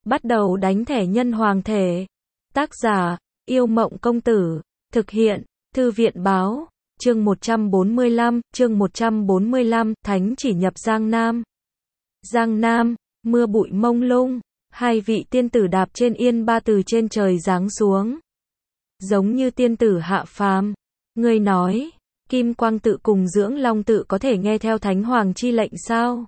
Bắt đầu đánh thẻ nhân hoàng thể. Tác giả, Yêu Mộng Công Tử. Thực hiện, Thư viện Báo. Chương 145, Thánh chỉ nhập Giang Nam. Giang Nam, mưa bụi mông lung, hai vị tiên tử đạp trên yên ba từ trên trời giáng xuống. Giống như tiên tử hạ phàm. Ngươi nói, Kim Quang tự cùng Dưỡng Long tự có thể nghe theo Thánh Hoàng chi lệnh sao?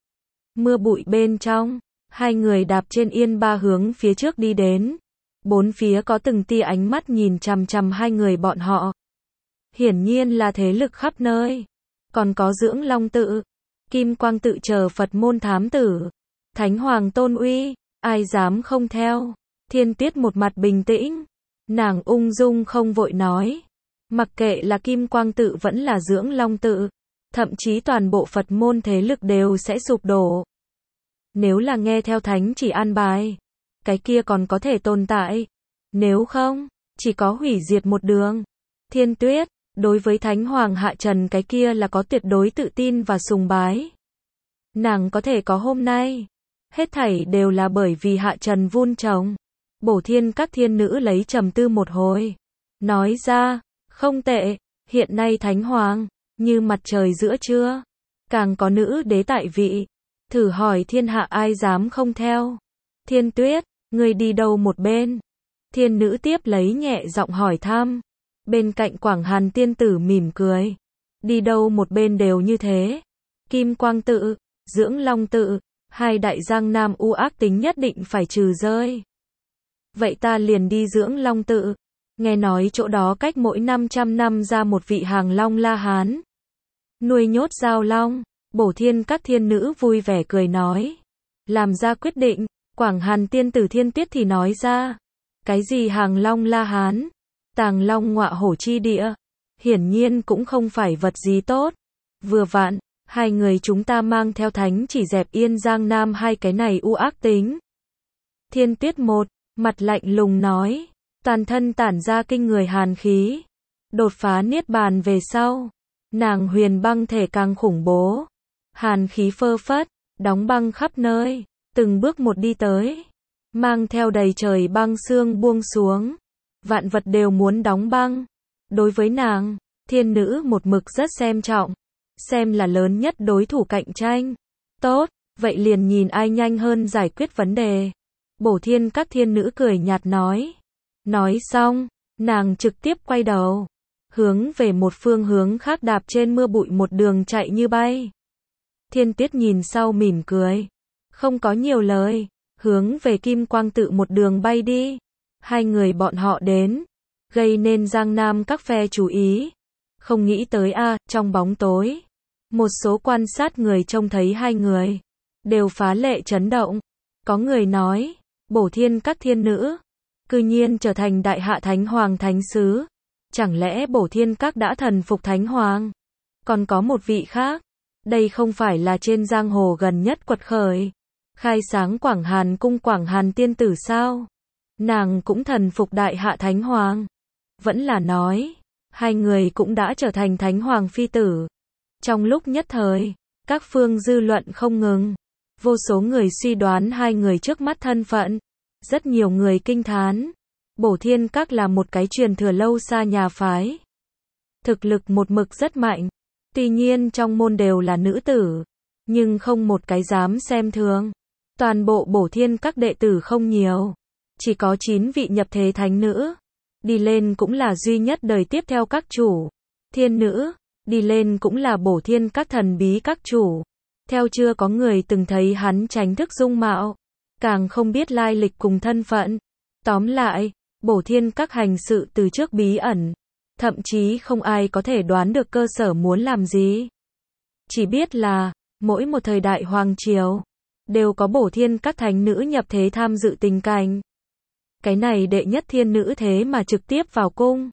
Mưa bụi bên trong, hai người đạp trên yên ba hướng phía trước đi đến. Bốn phía có từng tia ánh mắt nhìn chằm chằm hai người bọn họ. Hiển nhiên là thế lực khắp nơi. Còn có Dưỡng Long tự, Kim Quang tự chờ Phật môn thám tử. Thánh Hoàng tôn uy, ai dám không theo. Thiên Tuyết một mặt bình tĩnh. Nàng ung dung không vội nói. Mặc kệ là Kim Quang tự vẫn là Dưỡng Long tự, thậm chí toàn bộ Phật môn thế lực đều sẽ sụp đổ. Nếu là nghe theo thánh chỉ an bài, cái kia còn có thể tồn tại. Nếu không, chỉ có hủy diệt một đường. Thiên Tuyết, đối với Thánh Hoàng hạ trần cái kia là có tuyệt đối tự tin và sùng bái. Nàng có thể có hôm nay, hết thảy đều là bởi vì hạ trần vun trồng. Bổ Thiên các thiên nữ lấy trầm tư một hồi. Nói ra, không tệ, hiện nay Thánh Hoàng, như mặt trời giữa trưa. Càng có nữ đế tại vị. Thử hỏi thiên hạ ai dám không theo. Thiên Tuyết, ngươi đi đâu một bên? Thiên nữ tiếp lấy nhẹ giọng hỏi thăm. Bên cạnh Quảng Hàn tiên tử mỉm cười. Đi đâu một bên đều như thế. Kim Quang tự, Dưỡng Long tự, hai đại Giang Nam u ác tính nhất định phải trừ rơi. Vậy ta liền đi Dưỡng Long tự. Nghe nói chỗ đó cách mỗi 500 năm ra một vị hàng long La Hán. Nuôi nhốt giao long. Bổ Thiên các thiên nữ vui vẻ cười nói. Làm ra quyết định. Quảng Hàn tiên tử Thiên Tuyết thì nói ra. Cái gì hàng long La Hán? Tàng long ngọa hổ chi địa. Hiển nhiên cũng không phải vật gì tốt. Vừa vặn, hai người chúng ta mang theo thánh chỉ dẹp yên Giang Nam hai cái này u ác tính. Thiên Tuyết một, mặt lạnh lùng nói. Toàn thân tản ra kinh người hàn khí. Đột phá niết bàn về sau. Nàng huyền băng thể càng khủng bố. Hàn khí phơ phất, đóng băng khắp nơi. Từng bước một đi tới. Mang theo đầy trời băng sương buông xuống. Vạn vật đều muốn đóng băng. Đối với nàng, thiên nữ một mực rất xem trọng. Xem là lớn nhất đối thủ cạnh tranh. Tốt, vậy liền nhìn ai nhanh hơn giải quyết vấn đề. Bổ Thiên các thiên nữ cười nhạt nói. Nói xong, nàng trực tiếp quay đầu. Hướng về một phương hướng khác đạp trên mưa bụi một đường chạy như bay. Thiên Tuyết nhìn sau mỉm cười. Không có nhiều lời. Hướng về Kim Quang tự một đường bay đi. Hai người bọn họ đến. Gây nên Giang Nam các phe chú ý. Không nghĩ tới trong bóng tối. Một số quan sát người trông thấy hai người. Đều phá lệ chấn động. Có người nói. Bổ Thiên các thiên nữ. Cư nhiên trở thành đại hạ Thánh Hoàng thánh sứ. Chẳng lẽ Bổ Thiên các đã thần phục Thánh Hoàng? Còn có một vị khác. Đây không phải là trên giang hồ gần nhất quật khởi. Khai sáng Quảng Hàn cung Quảng Hàn tiên tử sao? Nàng cũng thần phục đại hạ Thánh Hoàng. Vẫn là nói, hai người cũng đã trở thành Thánh Hoàng phi tử. Trong lúc nhất thời, các phương dư luận không ngừng. Vô số người suy đoán hai người trước mắt thân phận. Rất nhiều người kinh thán. Bổ Thiên các là một cái truyền thừa lâu xa nhà phái. Thực lực một mực rất mạnh. Tuy nhiên trong môn đều là nữ tử. Nhưng không một cái dám xem thường. Toàn bộ Bổ Thiên các đệ tử không nhiều. Chỉ có 9 vị nhập thế thánh nữ. Đi lên cũng là duy nhất đời tiếp theo các chủ. Thiên nữ, đi lên cũng là Bổ Thiên các thần bí các chủ. Theo chưa có người từng thấy hắn tránh thức dung mạo. Càng không biết lai lịch cùng thân phận. Tóm lại, Bổ Thiên các hành sự từ trước bí ẩn. Thậm chí không ai có thể đoán được cơ sở muốn làm gì. Chỉ biết là, mỗi một thời đại hoàng triều, đều có Bổ Thiên các thánh nữ nhập thế tham dự tình cảnh. Cái này đệ nhất thiên nữ thế mà trực tiếp vào cung.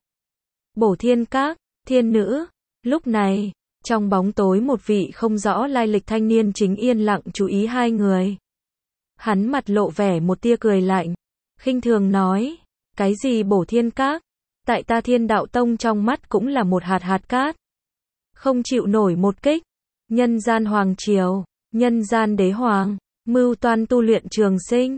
Bổ Thiên các, thiên nữ. Lúc này, trong bóng tối một vị không rõ lai lịch thanh niên chính yên lặng chú ý hai người. Hắn mặt lộ vẻ một tia cười lạnh. Khinh thường nói. Cái gì Bổ Thiên các? Tại ta Thiên Đạo Tông trong mắt cũng là một hạt hạt cát. Không chịu nổi một kích. Nhân gian hoàng triều, nhân gian đế hoàng, mưu toan tu luyện trường sinh.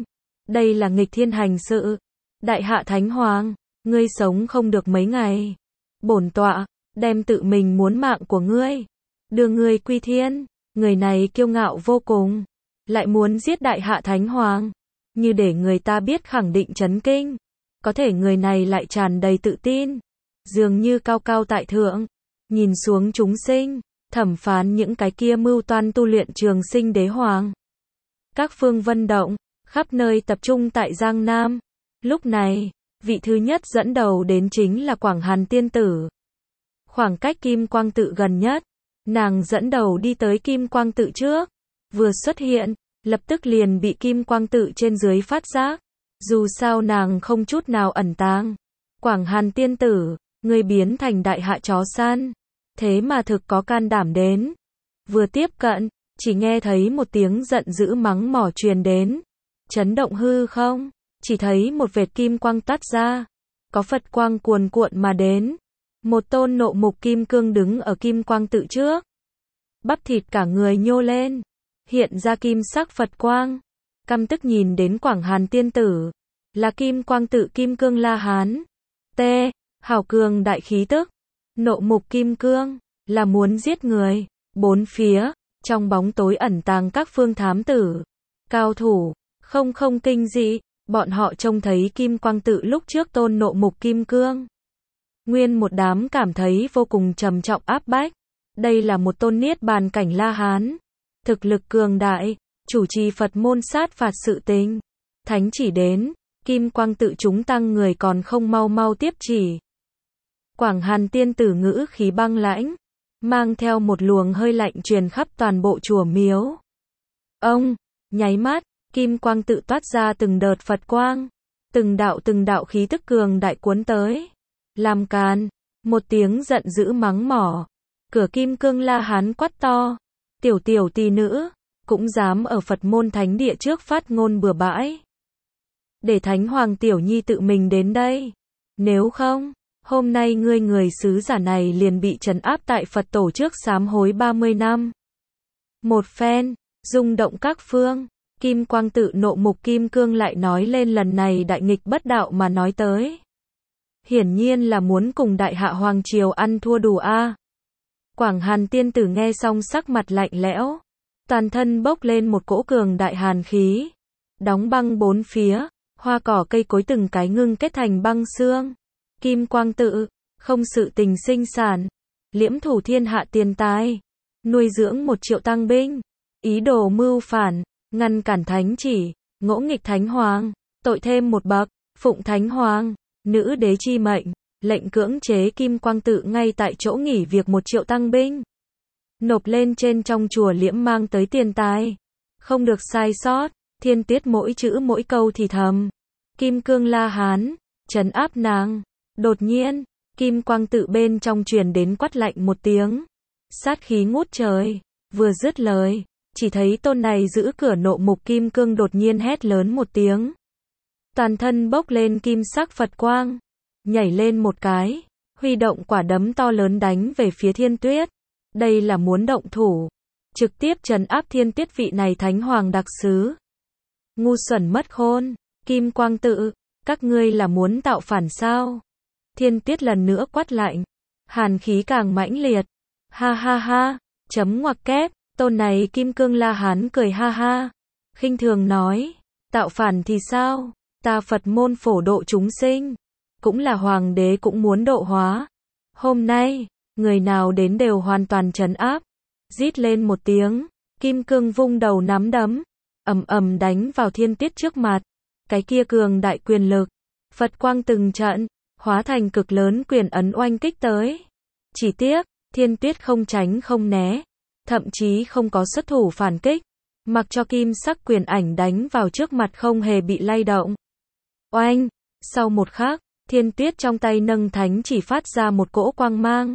Đây là nghịch thiên hành sự. Đại hạ Thánh Hoàng, ngươi sống không được mấy ngày. Bổn tọa, đem tự mình muốn mạng của ngươi, đưa ngươi quy thiên. Người này kiêu ngạo vô cùng, lại muốn giết Đại hạ Thánh Hoàng. Như để người ta biết khẳng định chấn kinh. Có thể người này lại tràn đầy tự tin, dường như cao cao tại thượng, nhìn xuống chúng sinh, thẩm phán những cái kia mưu toan tu luyện trường sinh đế hoàng. Các phương vân động, khắp nơi tập trung tại Giang Nam. Lúc này, vị thứ nhất dẫn đầu đến chính là Quảng Hàn tiên tử. Khoảng cách Kim Quang tự gần nhất, nàng dẫn đầu đi tới Kim Quang tự trước. Vừa xuất hiện, lập tức liền bị Kim Quang tự trên dưới phát giác. Dù sao nàng không chút nào ẩn tàng. Quảng Hàn tiên tử, ngươi biến thành đại hạ chó săn, thế mà thực có can đảm đến. Vừa tiếp cận, chỉ nghe thấy một tiếng giận dữ mắng mỏ truyền đến. Chấn động hư không, chỉ thấy một vệt kim quang toát ra. Có Phật quang cuồn cuộn mà đến. Một tôn nộ mục kim cương đứng ở Kim Quang tự trước. Bắp thịt cả người nhô lên, hiện ra kim sắc Phật quang. Căm tức nhìn đến Quảng Hàn tiên tử, là Kim Quang tự Kim Cương La Hán. Hảo cường đại khí tức. Nộ mục kim cương, là muốn giết người. Bốn phía, trong bóng tối ẩn tàng các phương thám tử, cao thủ, không kinh dị. Bọn họ trông thấy Kim Quang tự lúc trước tôn nộ mục kim cương. Nguyên một đám cảm thấy vô cùng trầm trọng áp bách. Đây là một tôn niết bàn cảnh La Hán. Thực lực cường đại, chủ trì Phật môn sát phạt sự tình. Thánh chỉ đến, Kim Quang tự chúng tăng người còn không mau mau tiếp chỉ. Quảng Hàn tiên tử ngữ khí băng lãnh, mang theo một luồng hơi lạnh truyền khắp toàn bộ chùa miếu. Nháy mắt, Kim Quang tự toát ra từng đợt Phật quang, từng đạo khí tức cường đại cuốn tới. Làm càn, một tiếng giận dữ mắng mỏ. Cửa Kim Cương La Hán quát to, tiểu tỳ nữ, cũng dám ở Phật môn thánh địa trước phát ngôn bừa bãi. Để Thánh Hoàng tiểu nhi tự mình đến đây. Nếu không, hôm nay ngươi người sứ giả này liền bị trấn áp tại Phật tổ trước sám hối 30 năm. Một phen, rung động các phương. Kim Quang tự nộ mục kim cương lại nói lên lần này đại nghịch bất đạo mà nói tới. Hiển nhiên là muốn cùng Đại hạ Hoàng triều ăn thua đủ a. Quảng Hàn tiên tử nghe xong sắc mặt lạnh lẽo, toàn thân bốc lên một cỗ cường đại hàn khí, đóng băng bốn phía, hoa cỏ cây cối từng cái ngưng kết thành băng xương. Kim Quang tự, không sự tình sinh sản, liễm thủ thiên hạ tiền tài, nuôi dưỡng 1 triệu tăng binh, ý đồ mưu phản, ngăn cản thánh chỉ, ngỗ nghịch Thánh Hoàng, tội thêm một bậc, phụng Thánh Hoàng, nữ đế chi mệnh, lệnh cưỡng chế Kim Quang tự ngay tại chỗ nghỉ việc 1 triệu tăng binh, nộp lên trên trong chùa liễm mang tới tiền tài, không được sai sót. Thiên Tiết mỗi chữ mỗi câu thì thầm. Kim Cương La Hán, trấn áp nàng. Đột nhiên, Kim Quang tự bên trong truyền đến quát lạnh một tiếng. Sát khí ngút trời. Vừa dứt lời, chỉ thấy tôn này giữ cửa nộ mục kim cương đột nhiên hét lớn một tiếng. Toàn thân bốc lên kim sắc Phật quang. Nhảy lên một cái, huy động quả đấm to lớn đánh về phía Thiên Tuyết. Đây là muốn động thủ, trực tiếp trấn áp Thiên Tuyết vị này Thánh Hoàng đặc sứ. Ngu xuẩn mất khôn, Kim Quang tự, các ngươi là muốn tạo phản sao? Thiên Tuyết lần nữa quát lạnh, hàn khí càng mãnh liệt. Ha ha ha, chấm ngoặc kép, tôn này Kim Cương La Hán cười ha ha, khinh thường nói, tạo phản thì sao? Ta Phật môn phổ độ chúng sinh, cũng là hoàng đế cũng muốn độ hóa. Hôm nay, người nào đến đều hoàn toàn trấn áp. Rít lên một tiếng, Kim Cương vung đầu nắm đấm, ầm ầm đánh vào Thiên Tuyết trước mặt. Cái kia cường đại quyền lực, Phật quang từng trận, hóa thành cực lớn quyền ấn oanh kích tới. Chỉ tiếc, Thiên Tuyết không tránh không né, thậm chí không có xuất thủ phản kích, mặc cho kim sắc quyền ảnh đánh vào trước mặt không hề bị lay động. Oanh! Sau một khắc, Thiên Tuyết trong tay nâng thánh chỉ phát ra một cỗ quang mang.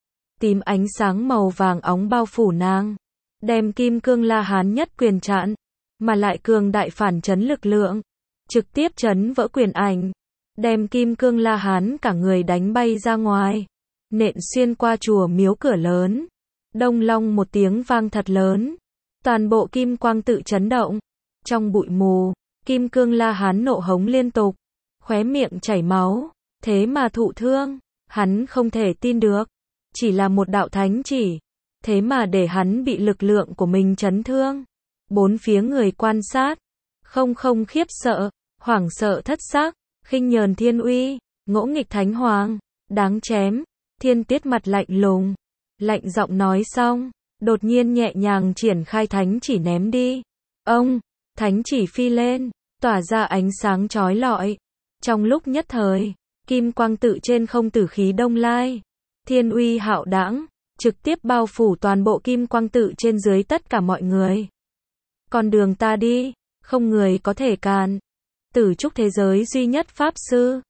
Tím ánh sáng màu vàng óng bao phủ nàng, đem Kim Cương La Hán nhất quyền chặn, mà lại cường đại phản chấn lực lượng, trực tiếp chấn vỡ quyền ảnh, đem Kim Cương La Hán cả người đánh bay ra ngoài, nện xuyên qua chùa miếu cửa lớn. Đông long một tiếng vang thật lớn, toàn bộ Kim Quang tự chấn động. Trong bụi mù, Kim Cương La Hán nộ hống liên tục, khóe miệng chảy máu, thế mà thụ thương, hắn không thể tin được, chỉ là một đạo thánh chỉ, thế mà để hắn bị lực lượng của mình chấn thương. Bốn phía người quan sát, không khiếp sợ, hoảng sợ thất sắc, khinh nhờn thiên uy, ngỗ nghịch thánh hoàng, đáng chém. Thiên Tiết mặt lạnh lùng, lạnh giọng nói xong, đột nhiên nhẹ nhàng triển khai thánh chỉ ném đi. Ông, thánh chỉ phi lên, tỏa ra ánh sáng chói lọi. Trong lúc nhất thời, kim quang tự trên không tử khí đông lai, thiên uy hạo đãng, trực tiếp bao phủ toàn bộ kim quang tự trên dưới tất cả mọi người. Con đường ta đi, không người có thể cản. Tử trúc thế giới duy nhất pháp sư,